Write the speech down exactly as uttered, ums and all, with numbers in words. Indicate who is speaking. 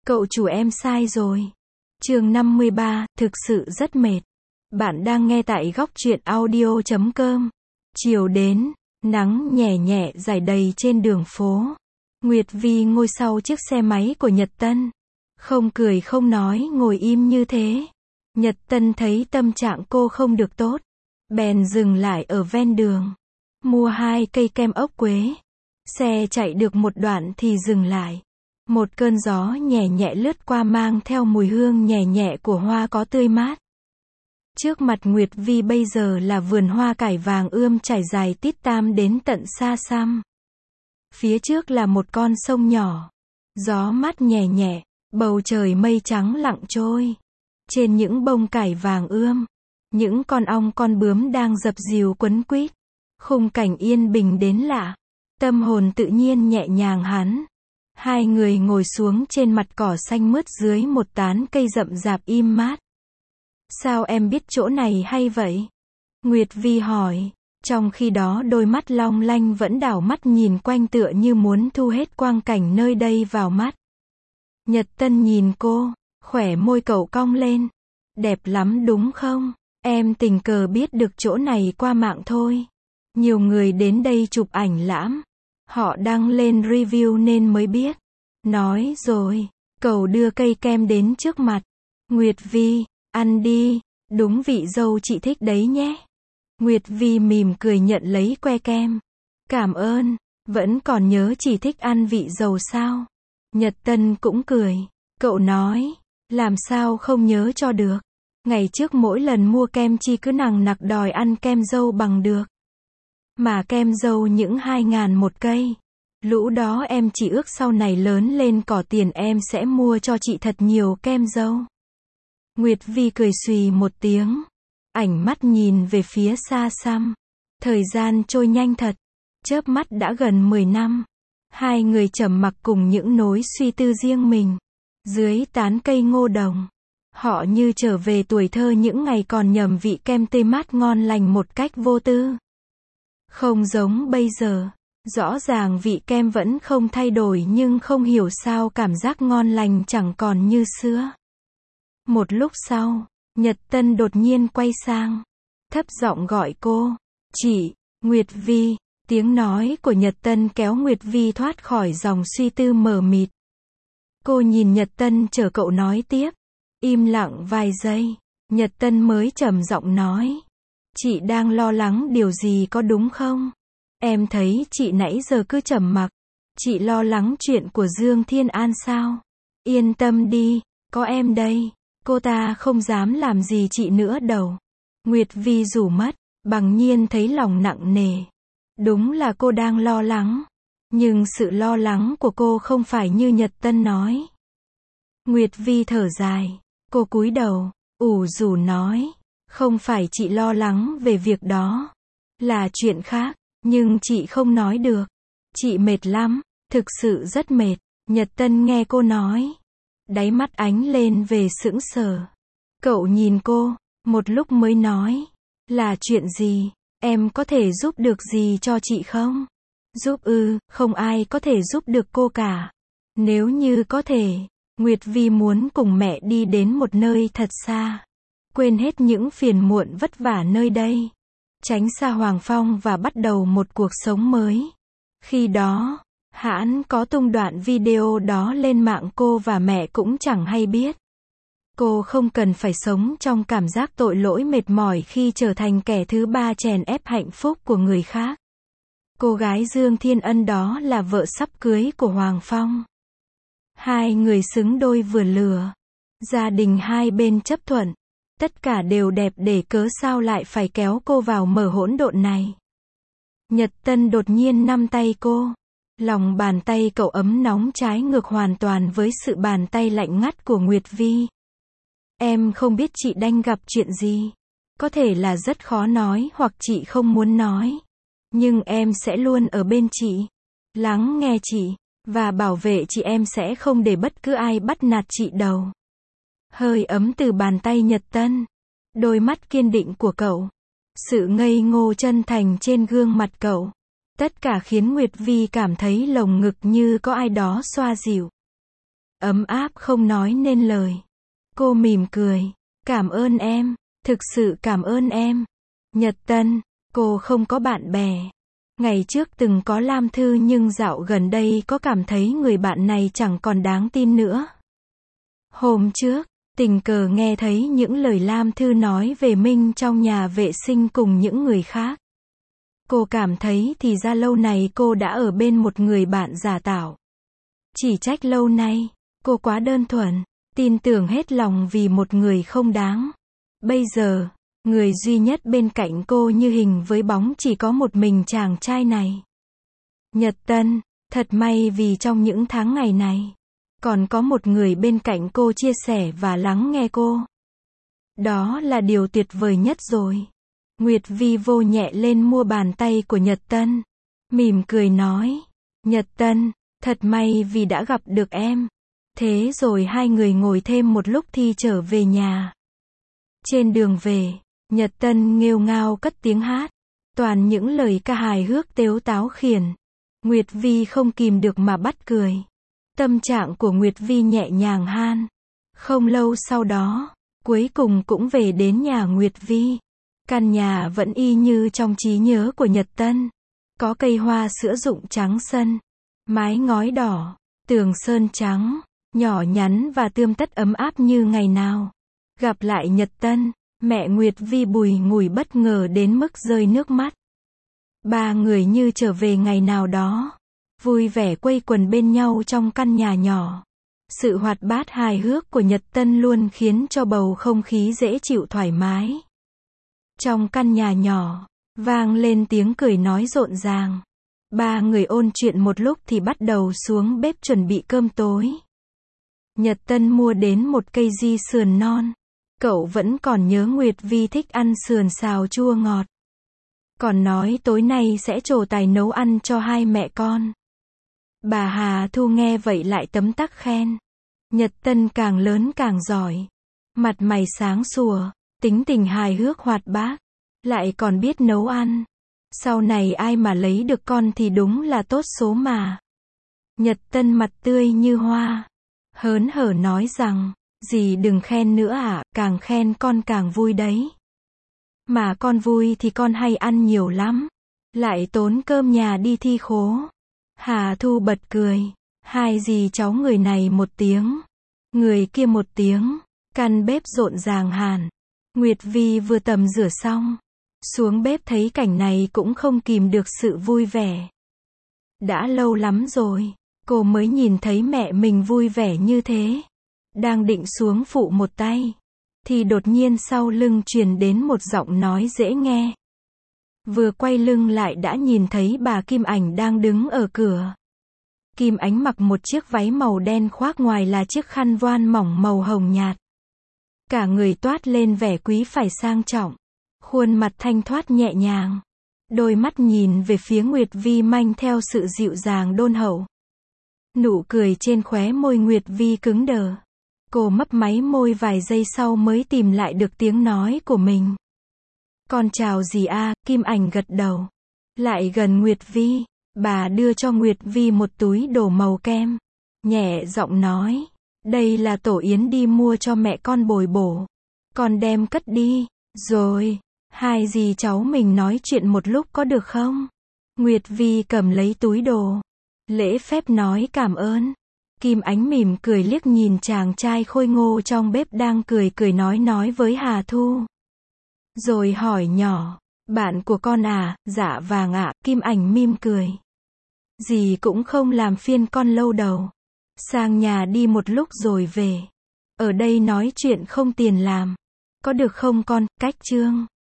Speaker 1: Cậu chủ em sai rồi. Chương năm mươi ba, thực sự rất mệt. Bạn đang nghe tại góc truyện audio chấm com. Chiều đến, nắng nhẹ nhẹ rải đầy trên đường phố. Nguyệt Vi ngồi sau chiếc xe máy của Nhật Tân. Không cười không nói, ngồi im như thế. Nhật Tân thấy tâm trạng cô không được tốt. Bèn dừng lại ở ven đường. Mua hai cây kem ốc quế. Xe chạy được một đoạn thì dừng lại. Một cơn gió nhẹ nhẹ lướt qua mang theo mùi hương nhẹ nhẹ của hoa có tươi mát. Trước mặt Nguyệt Vi bây giờ là vườn hoa cải vàng ươm trải dài tít tam đến tận xa xăm. Phía trước là một con sông nhỏ. Gió mát nhẹ nhẹ, bầu trời mây trắng lặng trôi. Trên những bông cải vàng ươm, những con ong con bướm đang dập dìu quấn quýt. Khung cảnh yên bình đến lạ. Tâm hồn tự nhiên nhẹ nhàng hẳn. Hai người ngồi xuống trên mặt cỏ xanh mướt dưới một tán cây rậm rạp im mát. Sao em biết chỗ này hay vậy? Nguyệt Vi hỏi. Trong khi đó đôi mắt long lanh vẫn đảo mắt nhìn quanh tựa như muốn thu hết quang cảnh nơi đây vào mắt. Nhật Tân nhìn cô, khỏe môi cậu cong lên. Đẹp lắm đúng không? Em tình cờ biết được chỗ này qua mạng thôi. Nhiều người đến đây chụp ảnh lãm. Họ đăng lên review nên mới biết. Nói rồi, cậu đưa cây kem đến trước mặt. Nguyệt Vi, ăn đi, đúng vị dâu chị thích đấy nhé. Nguyệt Vi mỉm cười nhận lấy que kem. Cảm ơn, vẫn còn nhớ chỉ thích ăn vị dầu sao? Nhật Tân cũng cười. Cậu nói, làm sao không nhớ cho được. Ngày trước mỗi lần mua kem chi cứ nằng nặc đòi ăn kem dâu bằng được. Mà kem dâu những hai ngàn một cây. Lũ đó em chỉ ước sau này lớn lên có tiền em sẽ mua cho chị thật nhiều kem dâu. Nguyệt Vi cười xùy một tiếng. Ảnh mắt nhìn về phía xa xăm. Thời gian trôi nhanh thật. Chớp mắt đã gần mười năm. Hai người trầm mặc cùng những nỗi suy tư riêng mình. Dưới tán cây ngô đồng. Họ như trở về tuổi thơ những ngày còn nhầm vị kem tươi mát ngon lành một cách vô tư. Không giống bây giờ. Rõ ràng vị kem vẫn không thay đổi nhưng không hiểu sao cảm giác ngon lành chẳng còn như xưa. Một lúc sau, Nhật Tân đột nhiên quay sang. Thấp giọng gọi cô. Chị, Nguyệt Vi. Tiếng nói của Nhật Tân kéo Nguyệt Vi thoát khỏi dòng suy tư mờ mịt. Cô nhìn Nhật Tân chờ cậu nói tiếp. Im lặng vài giây. Nhật Tân mới trầm giọng nói. Chị đang lo lắng điều gì có đúng không? Em thấy chị nãy giờ cứ trầm mặc. Chị lo lắng chuyện của Dương Thiên An sao? Yên tâm đi, có em đây. Cô ta không dám làm gì chị nữa đâu. Nguyệt Vi rủ mắt, bằng nhiên thấy lòng nặng nề. Đúng là cô đang lo lắng. Nhưng sự lo lắng của cô không phải như Nhật Tân nói. Nguyệt Vi thở dài. Cô cúi đầu, ủ rủ nói. Không phải chị lo lắng về việc đó. Là chuyện khác. Nhưng chị không nói được. Chị mệt lắm, thực sự rất mệt. Nhật Tân nghe cô nói. Đáy mắt ánh lên về sững sờ. Cậu nhìn cô, một lúc mới nói. Là chuyện gì? Em có thể giúp được gì cho chị không? Giúp ư, không ai có thể giúp được cô cả. Nếu như có thể, Nguyệt Vi muốn cùng mẹ đi đến một nơi thật xa. Quên hết những phiền muộn vất vả nơi đây. Tránh xa Hoàng Phong và bắt đầu một cuộc sống mới. Khi đó, hãn có tung đoạn video đó lên mạng cô và mẹ cũng chẳng hay biết. Cô không cần phải sống trong cảm giác tội lỗi mệt mỏi khi trở thành kẻ thứ ba chèn ép hạnh phúc của người khác. Cô gái Dương Thiên Ân đó là vợ sắp cưới của Hoàng Phong. Hai người xứng đôi vừa lừa. Gia đình hai bên chấp thuận. Tất cả đều đẹp để cớ sao lại phải kéo cô vào mở hỗn độn này. Nhật Tân đột nhiên nắm tay cô. Lòng bàn tay cậu ấm nóng trái ngược hoàn toàn với sự bàn tay lạnh ngắt của Nguyệt Vi. Em không biết chị đang gặp chuyện gì. Có thể là rất khó nói hoặc chị không muốn nói. Nhưng em sẽ luôn ở bên chị. Lắng nghe chị. Và bảo vệ chị, em sẽ không để bất cứ ai bắt nạt chị đâu. Hơi ấm từ bàn tay Nhật Tân. Đôi mắt kiên định của cậu. Sự ngây ngô chân thành trên gương mặt cậu. Tất cả khiến Nguyệt Vi cảm thấy lồng ngực như có ai đó xoa dịu. ấm áp không nói nên lời. Cô mỉm cười, cảm ơn em, thực sự cảm ơn em. Nhật Tân, cô không có bạn bè. Ngày trước từng có Lam Thư nhưng dạo gần đây có cảm thấy người bạn này chẳng còn đáng tin nữa. Hôm trước, tình cờ nghe thấy những lời Lam Thư nói về Minh trong nhà vệ sinh cùng những người khác. Cô cảm thấy thì ra lâu này cô đã ở bên một người bạn giả tạo. Chỉ trách lâu nay, cô quá đơn thuần, tin tưởng hết lòng vì một người không đáng. Bây giờ, người duy nhất bên cạnh cô như hình với bóng chỉ có một mình chàng trai này. Nhật Tân, thật may vì trong những tháng ngày này, còn có một người bên cạnh cô chia sẻ và lắng nghe cô. Đó là điều tuyệt vời nhất rồi. Nguyệt Vi vô nhẹ lên mua bàn tay của Nhật Tân. Mỉm cười nói, Nhật Tân, thật may vì đã gặp được em. Thế rồi hai người ngồi thêm một lúc thì trở về nhà. Trên đường về, Nhật Tân nghêu ngao cất tiếng hát. Toàn những lời ca hài hước tếu táo khiển. Nguyệt Vi không kìm được mà bắt cười. Tâm trạng của Nguyệt Vi nhẹ nhàng han. Không lâu sau đó, cuối cùng cũng về đến nhà Nguyệt Vi. Căn nhà vẫn y như trong trí nhớ của Nhật Tân. Có cây hoa sữa rụng trắng sân, mái ngói đỏ, tường sơn trắng, nhỏ nhắn và tươm tất ấm áp như ngày nào. Gặp lại Nhật Tân, mẹ Nguyệt Vi bùi ngùi bất ngờ đến mức rơi nước mắt. Ba người như trở về ngày nào đó, vui vẻ quây quần bên nhau trong căn nhà nhỏ. Sự hoạt bát hài hước của Nhật Tân luôn khiến cho bầu không khí dễ chịu thoải mái. Trong căn nhà nhỏ, vang lên tiếng cười nói rộn ràng. Ba người ôn chuyện một lúc thì bắt đầu xuống bếp chuẩn bị cơm tối. Nhật Tân mua đến một cây di sườn non. Cậu vẫn còn nhớ Nguyệt Vi thích ăn sườn xào chua ngọt. Còn nói tối nay sẽ trổ tài nấu ăn cho hai mẹ con. Bà Hà Thu nghe vậy lại tấm tắc khen. Nhật Tân càng lớn càng giỏi. Mặt mày sáng sủa, tính tình hài hước hoạt bát, lại còn biết nấu ăn. Sau này ai mà lấy được con thì đúng là tốt số mà. Nhật Tân mặt tươi như hoa, hớn hở nói rằng, dì đừng khen nữa à, càng khen con càng vui đấy. Mà con vui thì con hay ăn nhiều lắm, lại tốn cơm nhà đi thi khố. Hà Thu bật cười, hai dì cháu người này một tiếng, người kia một tiếng, căn bếp rộn ràng hẳn. Nguyệt Vi vừa tầm rửa xong, xuống bếp thấy cảnh này cũng không kìm được sự vui vẻ. Đã lâu lắm rồi, cô mới nhìn thấy mẹ mình vui vẻ như thế. Đang định xuống phụ một tay, thì đột nhiên sau lưng truyền đến một giọng nói dễ nghe. Vừa quay lưng lại đã nhìn thấy bà Kim Ảnh đang đứng ở cửa. Kim Ánh mặc một chiếc váy màu đen khoác ngoài là chiếc khăn voan mỏng màu hồng nhạt. Cả người toát lên vẻ quý phải sang trọng. Khuôn mặt thanh thoát nhẹ nhàng. Đôi mắt nhìn về phía Nguyệt Vi manh theo sự dịu dàng đôn hậu. Nụ cười trên khóe môi Nguyệt Vi cứng đờ. Cô mấp máy môi vài giây sau mới tìm lại được tiếng nói của mình. Con chào dì a, Kim Ảnh gật đầu. Lại gần Nguyệt Vi, bà đưa cho Nguyệt Vi một túi đồ màu kem. Nhẹ giọng nói, đây là tổ yến đi mua cho mẹ con bồi bổ. Con đem cất đi, rồi, hai dì cháu mình nói chuyện một lúc có được không? Nguyệt Vi cầm lấy túi đồ. Lễ phép nói cảm ơn. Kim Ánh mỉm cười liếc nhìn chàng trai khôi ngô trong bếp đang cười cười nói nói với Hà Thu. Rồi hỏi nhỏ, bạn của con à, dạ vàng ạ, Kim Ảnh mỉm cười. Dì cũng không làm phiên con lâu đâu. Sang nhà đi một lúc rồi về. Ở đây nói chuyện không tiền làm. Có được không con, cách chương.